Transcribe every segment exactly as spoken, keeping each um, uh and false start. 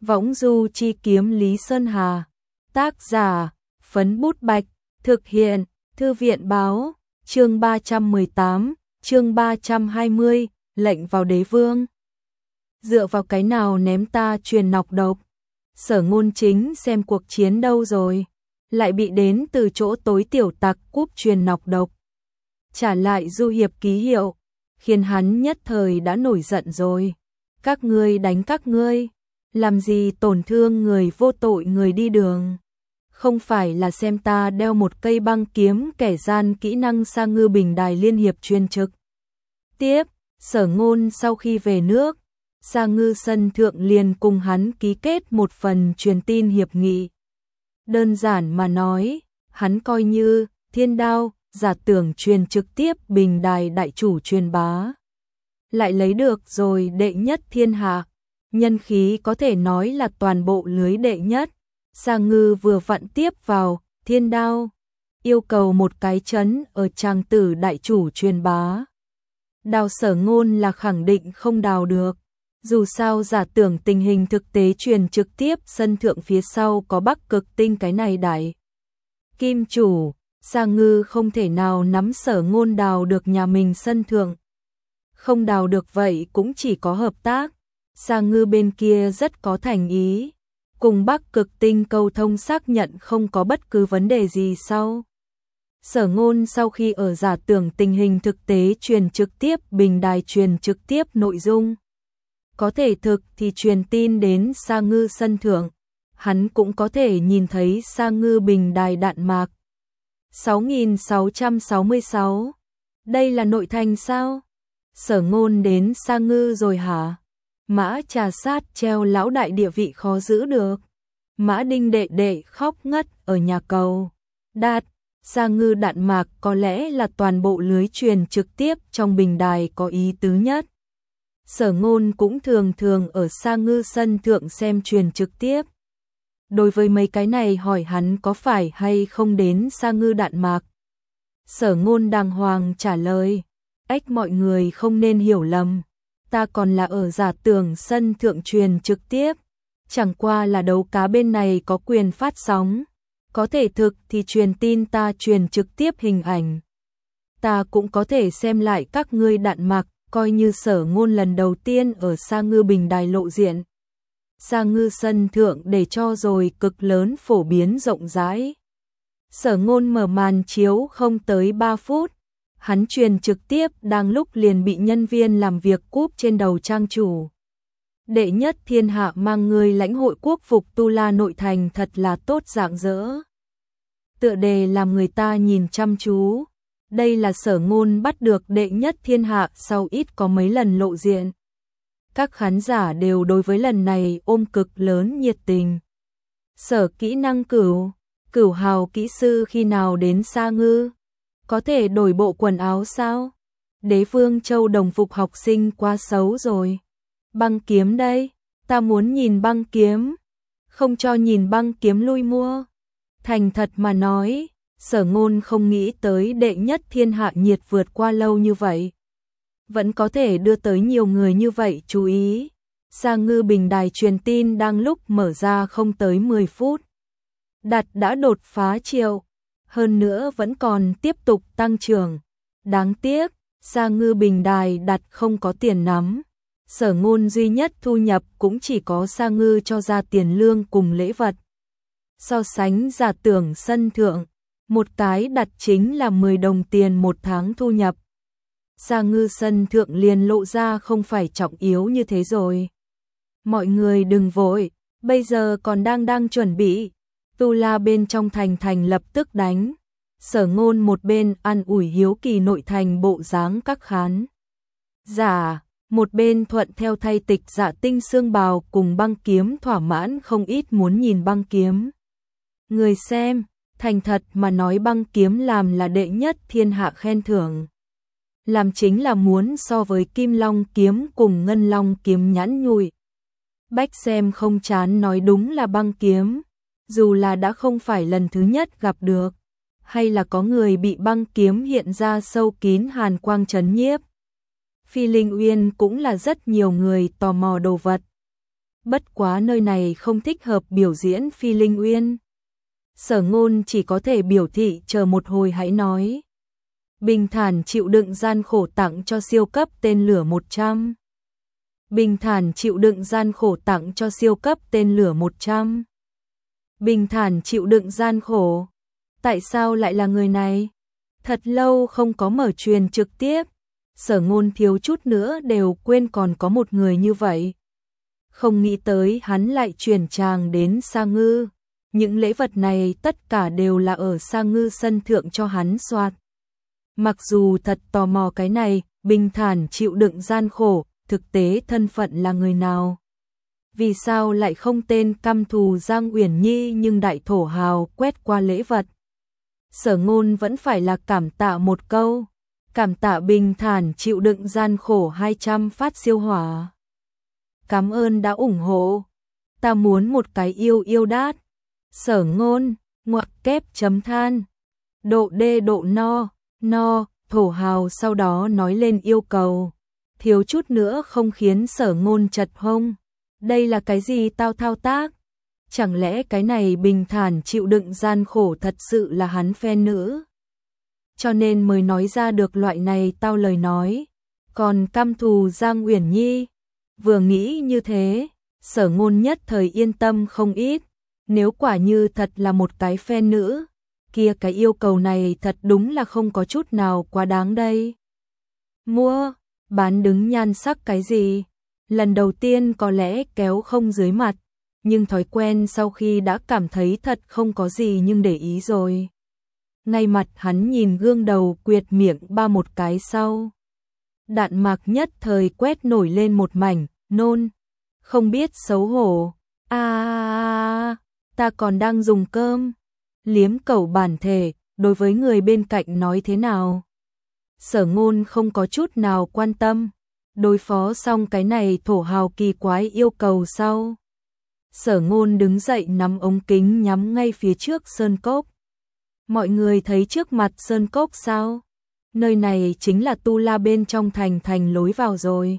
Võng du chi kiếm Lý Sơn Hà. Tác giả, Phấn Bút Bạch. Thực hiện, Thư viện Báo. Chương ba trăm mười tám, chương ba trăm hai mươi, lệnh vào đế vương. Dựa vào cái nào ném ta truyền nọc độc? Sở Ngôn Chính xem cuộc chiến đâu rồi? Lại bị đến từ chỗ tối tiểu tặc cúp truyền nọc độc. Trả lại du hiệp ký hiệu, khiến hắn nhất thời đã nổi giận rồi. Các ngươi đánh các ngươi, làm gì tổn thương người vô tội người đi đường? Không phải là xem ta đeo một cây băng kiếm kẻ gian kỹ năng Sa Ngư Bình Đài Liên Hiệp chuyên trực. Tiếp, Sở Ngôn sau khi về nước, Sa Ngư Sân Thượng liền cùng hắn ký kết một phần truyền tin hiệp nghị. Đơn giản mà nói, hắn coi như Thiên Đao, Giả Tưởng truyền trực tiếp Bình Đài đại chủ truyền bá. Lại lấy được rồi đệ nhất thiên hạ, nhân khí có thể nói là toàn bộ lưới đệ nhất. Sa Ngư vừa vặn tiếp vào Thiên Đao, yêu cầu một cái chấn ở Tràng Tử đại chủ truyền bá. Đào Sở Ngôn là khẳng định không đào được. Dù sao Giả Tưởng tình hình thực tế truyền trực tiếp sân thượng phía sau có Bắc Cực Tinh cái này đại kim chủ, Sa Ngư không thể nào nắm Sở Ngôn đào được nhà mình sân thượng. Không đào được vậy cũng chỉ có hợp tác. Sa Ngư bên kia rất có thành ý, cùng Bắc Cực Tinh câu thông xác nhận không có bất cứ vấn đề gì sau. Sở Ngôn sau khi ở Giả Tưởng tình hình thực tế truyền trực tiếp Bình Đài truyền trực tiếp nội dung. Có thể thực thì truyền tin đến Sa Ngư sân thượng, hắn cũng có thể nhìn thấy Sa Ngư Bình Đài đạn mạc. sáu nghìn sáu trăm sáu mươi sáu. Đây là nội thành sao? Sở Ngôn đến Sa Ngư rồi hả? Mã Trà Sát treo lão đại địa vị khó giữ được. Mã Đinh đệ đệ khóc ngất ở nhà cầu. Đạt, Sa Ngư đạn mạc có lẽ là toàn bộ lưới truyền trực tiếp trong Bình Đài có ý tứ nhất. Sở Ngôn cũng thường thường ở Sa Ngư sân thượng xem truyền trực tiếp. Đối với mấy cái này hỏi hắn có phải hay không đến Sa Ngư đạn mạc. Sở Ngôn đàng hoàng trả lời, ách mọi người không nên hiểu lầm. Ta còn là ở Giả Tưởng sân thượng truyền trực tiếp. Chẳng qua là đấu cá bên này có quyền phát sóng. Có thể thực thì truyền tin ta truyền trực tiếp hình ảnh. Ta cũng có thể xem lại các ngươi đạn mạc, coi như Sở Ngôn lần đầu tiên ở Sa Ngư Bình Đài lộ diện. Sa Ngư sân thượng để cho rồi cực lớn phổ biến rộng rãi. Sở Ngôn mở màn chiếu không tới ba phút. Hắn truyền trực tiếp đang lúc liền bị nhân viên làm việc cúp trên đầu trang chủ. Đệ nhất thiên hạ mang người lãnh hội quốc phục Tu La nội thành thật là tốt rạng rỡ. Tựa đề làm người ta nhìn chăm chú. Đây là Sở Ngôn bắt được đệ nhất thiên hạ sau ít có mấy lần lộ diện. Các khán giả đều đối với lần này ôm cực lớn nhiệt tình. Sở kỹ năng cửu, cửu hào kỹ sư khi nào đến Sa Ngư? Có thể đổi bộ quần áo sao? Đế vương Châu đồng phục học sinh quá xấu rồi. Băng kiếm đây, ta muốn nhìn băng kiếm. Không cho nhìn băng kiếm lui mua. Thành thật mà nói, Sở Ngôn không nghĩ tới đệ nhất thiên hạ nhiệt vượt qua lâu như vậy. Vẫn có thể đưa tới nhiều người như vậy chú ý. Sa Ngư Bình Đài truyền tin đang lúc mở ra không tới mười phút. Đặt đã đột phá triệu. Hơn nữa vẫn còn tiếp tục tăng trưởng. Đáng tiếc, Sa Ngư Bình Đài đặt không có tiền nắm. Sở Ngôn duy nhất thu nhập cũng chỉ có Sa Ngư cho ra tiền lương cùng lễ vật. So sánh Giả Tưởng sân thượng, một cái đặt chính là mười đồng tiền một tháng thu nhập. Sa Ngư sân thượng liền lộ ra không phải trọng yếu như thế rồi. Mọi người đừng vội, bây giờ còn đang đang chuẩn bị. Tu La bên trong thành thành lập tức đánh. Sở Ngôn một bên ăn ủi hiếu kỳ nội thành bộ dáng các khán giả, một bên thuận theo thay tịch Dạ Tinh xương bào cùng băng kiếm thỏa mãn không ít muốn nhìn băng kiếm. Người xem, thành thật mà nói băng kiếm làm là đệ nhất thiên hạ khen thưởng. Làm chính là muốn so với Kim Long kiếm cùng Ngân Long kiếm nhãn nhụi. Bách xem không chán nói đúng là băng kiếm. Dù là đã không phải lần thứ nhất gặp được, hay là có người bị băng kiếm hiện ra sâu kín hàn quang trấn nhiếp. Phi Linh Uyên cũng là rất nhiều người tò mò đồ vật. bất quá nơi này không thích hợp biểu diễn Phi Linh Uyên. Sở Ngôn chỉ có thể biểu thị chờ một hồi hãy nói. Bình thản chịu đựng gian khổ tặng cho siêu cấp tên lửa một trăm. Bình thản chịu đựng gian khổ tặng cho siêu cấp tên lửa một trăm. Bình thản chịu đựng gian khổ. Tại sao lại là người này? Thật lâu không có mở truyền trực tiếp. Sở Ngôn thiếu chút nữa đều quên còn có một người như vậy. Không nghĩ tới hắn lại chuyển tràng đến Sa Ngư. Những lễ vật này tất cả đều là ở Sa Ngư sân thượng cho hắn soạt. Mặc dù thật tò mò cái này, bình thản chịu đựng gian khổ, thực tế thân phận là người nào? Vì sao lại không tên căm thù Giang Uyển Nhi nhưng đại thổ hào quét qua lễ vật? Sở Ngôn vẫn phải là cảm tạ một câu. Cảm tạ bình thản chịu đựng gian khổ hai trăm phát siêu hỏa. Cảm ơn đã ủng hộ. Ta muốn một cái yêu yêu đát. Sở Ngôn, ngoặc kép chấm than. Độ đê độ no, no, thổ hào sau đó nói lên yêu cầu. Thiếu chút nữa không khiến Sở Ngôn chật hông. Đây là cái gì tao thao tác? Chẳng lẽ cái này bình thản chịu đựng gian khổ thật sự là hắn fan nữ? Cho nên mới nói ra được loại này tao lời nói. Còn căm thù Giang Uyển Nhi, vừa nghĩ như thế, Sở Ngôn nhất thời yên tâm không ít. Nếu quả như thật là một cái fan nữ, kia cái yêu cầu này thật đúng là không có chút nào quá đáng đây. Mua, bán đứng nhan sắc cái gì? Lần đầu tiên có lẽ kéo không dưới mặt, nhưng thói quen sau khi đã cảm thấy thật không có gì nhưng để ý rồi. Ngay mặt hắn nhìn gương đầu quyệt miệng ba một cái sau. Đạn mạc nhất thời quét nổi lên một mảnh, nôn, không biết xấu hổ. À, ta còn đang dùng cơm. Liếm cẩu bản thể, đối với người bên cạnh nói thế nào? Sở Ngôn không có chút nào quan tâm. Đối phó xong cái này thổ hào kỳ quái yêu cầu sau. Sở Ngôn đứng dậy nắm ống kính nhắm ngay phía trước sơn cốc. Mọi người thấy trước mặt sơn cốc sao? Nơi này chính là tu la bên trong thành thành lối vào rồi.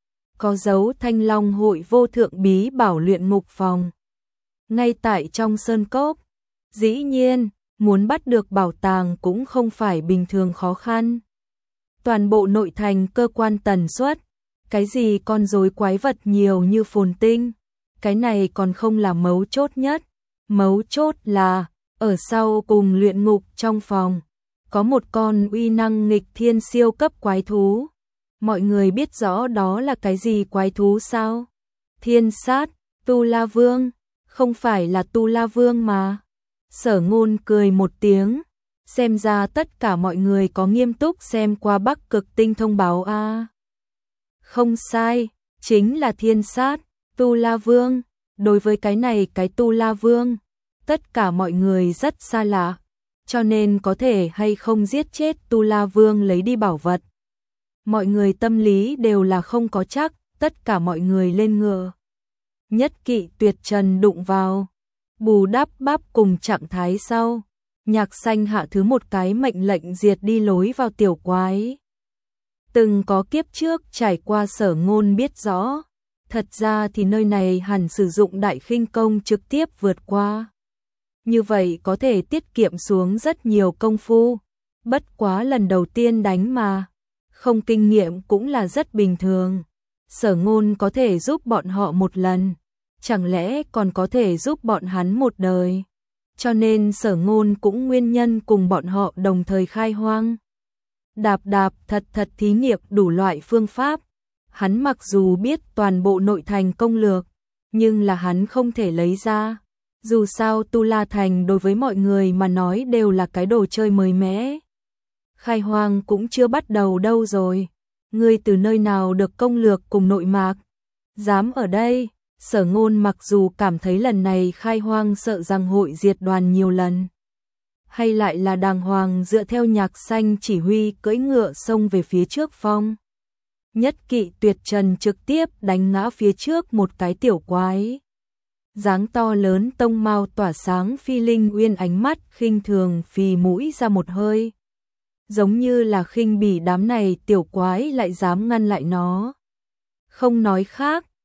Có dấu Thanh Long hội vô thượng bí bảo luyện ngục phòng. Ngay tại trong sơn cốc. Dĩ nhiên, muốn bắt được bảo tàng cũng không phải bình thường khó khăn. Toàn bộ nội thành cơ quan tần suất, cái gì con rối quái vật nhiều như phồn tinh, cái này còn không là mấu chốt nhất. Mấu chốt là, ở sau cùng luyện ngục trong phòng, có một con uy năng nghịch thiên siêu cấp quái thú. Mọi người biết rõ đó là cái gì quái thú sao? Thiên sát, Tu La Vương, không phải là Tu La Vương mà. Sở Ngôn cười một tiếng, xem ra tất cả mọi người có nghiêm túc xem qua Bắc Cực Tinh thông báo a. À. Không sai, chính là thiên sát, Tu La Vương. Đối với cái này cái Tu La Vương, tất cả mọi người rất xa lạ, cho nên có thể hay không giết chết Tu La Vương lấy đi bảo vật. Mọi người tâm lý đều là không có chắc, tất cả mọi người lên ngựa. Nhất Kỵ Tuyệt Trần đụng vào, bù đắp bắp cùng trạng thái sau. Nhạc Xanh hạ thứ một cái mệnh lệnh diệt đi lối vào tiểu quái. Từng có kiếp trước trải qua Sở Ngôn biết rõ, thật ra thì nơi này hẳn sử dụng đại khinh công trực tiếp vượt qua. Như vậy có thể tiết kiệm xuống rất nhiều công phu, bất quá lần đầu tiên đánh mà, không kinh nghiệm cũng là rất bình thường. Sở Ngôn có thể giúp bọn họ một lần, chẳng lẽ còn có thể giúp bọn hắn một đời. Cho nên Sở Ngôn cũng nguyên nhân cùng bọn họ đồng thời khai hoang. Đạp đạp thật thật thí nghiệm đủ loại phương pháp. Hắn mặc dù biết toàn bộ nội thành công lược, nhưng là hắn không thể lấy ra. Dù sao Tu La Thành đối với mọi người mà nói đều là cái đồ chơi mới mẻ. Khai hoang cũng chưa bắt đầu đâu rồi. Ngươi từ nơi nào được công lược cùng nội mạc? Dám ở đây? Sở Ngôn mặc dù cảm thấy lần này khai hoang sợ rằng hội diệt đoàn nhiều lần. Hay lại là đàng hoàng dựa theo Nhạc Xanh chỉ huy cưỡi ngựa xông về phía trước phong. Nhất Kỵ Tuyệt Trần trực tiếp đánh ngã phía trước một cái tiểu quái. Dáng to lớn tông mao tỏa sáng Phi Linh Uyên ánh mắt khinh thường phì mũi ra một hơi. Giống như là khinh bỉ đám này tiểu quái lại dám ngăn lại nó. Không nói khác,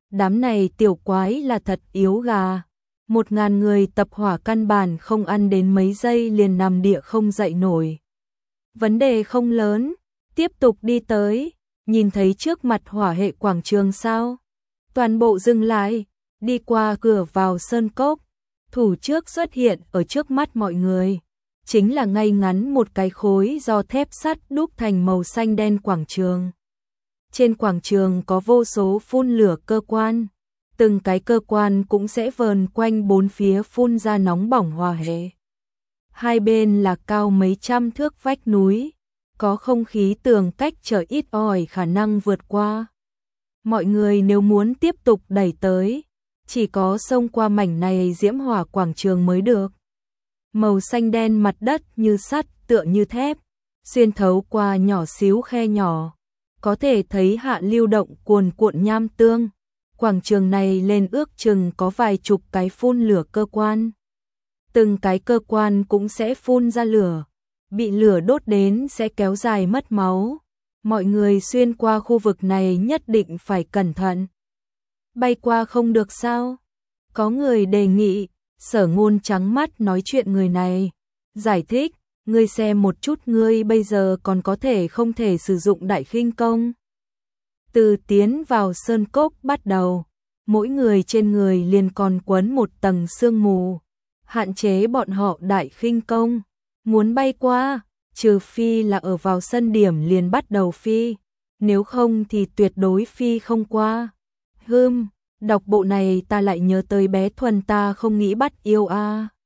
Đám này tiểu quái là thật yếu gà. Một ngàn người tập hỏa căn bản không ăn đến mấy giây liền nằm địa không dậy nổi. Vấn đề không lớn, tiếp tục đi tới, nhìn thấy trước mặt hỏa hệ quảng trường sao? Toàn bộ dừng lại, đi qua cửa vào sơn cốc, thủ trước xuất hiện ở trước mắt mọi người. Chính là ngay ngắn một cái khối do thép sắt đúc thành màu xanh đen quảng trường. Trên quảng trường có vô số phun lửa cơ quan, từng cái cơ quan cũng sẽ vờn quanh bốn phía phun ra nóng bỏng hỏa hệ. Hai bên là cao mấy trăm thước vách núi, có không khí tường cách trở ít ỏi khả năng vượt qua. Mọi người nếu muốn tiếp tục đẩy tới, chỉ có xông qua mảnh này diễm hỏa quảng trường mới được. Màu xanh đen mặt đất như sắt tựa như thép, xuyên thấu qua nhỏ xíu khe nhỏ, có thể thấy hạ lưu động cuồn cuộn nham tương. Quảng trường này lên ước chừng có vài chục cái phun lửa cơ quan. Từng cái cơ quan cũng sẽ phun ra lửa, bị lửa đốt đến sẽ kéo dài mất máu. Mọi người xuyên qua khu vực này nhất định phải cẩn thận. Bay qua không được sao? Có người đề nghị. Sở Ngôn trắng mắt nói chuyện người này, giải thích, ngươi xem một chút ngươi bây giờ còn có thể không thể sử dụng đại khinh công. Từ tiến vào sơn cốc bắt đầu, mỗi người trên người liền còn quấn một tầng sương mù, hạn chế bọn họ đại khinh công. Muốn bay qua, trừ phi là ở vào sân điểm liền bắt đầu phi, nếu không thì tuyệt đối phi không qua. Hừm, đọc bộ này ta lại nhớ tới bé Thuần ta không nghĩ bắt yêu a. À.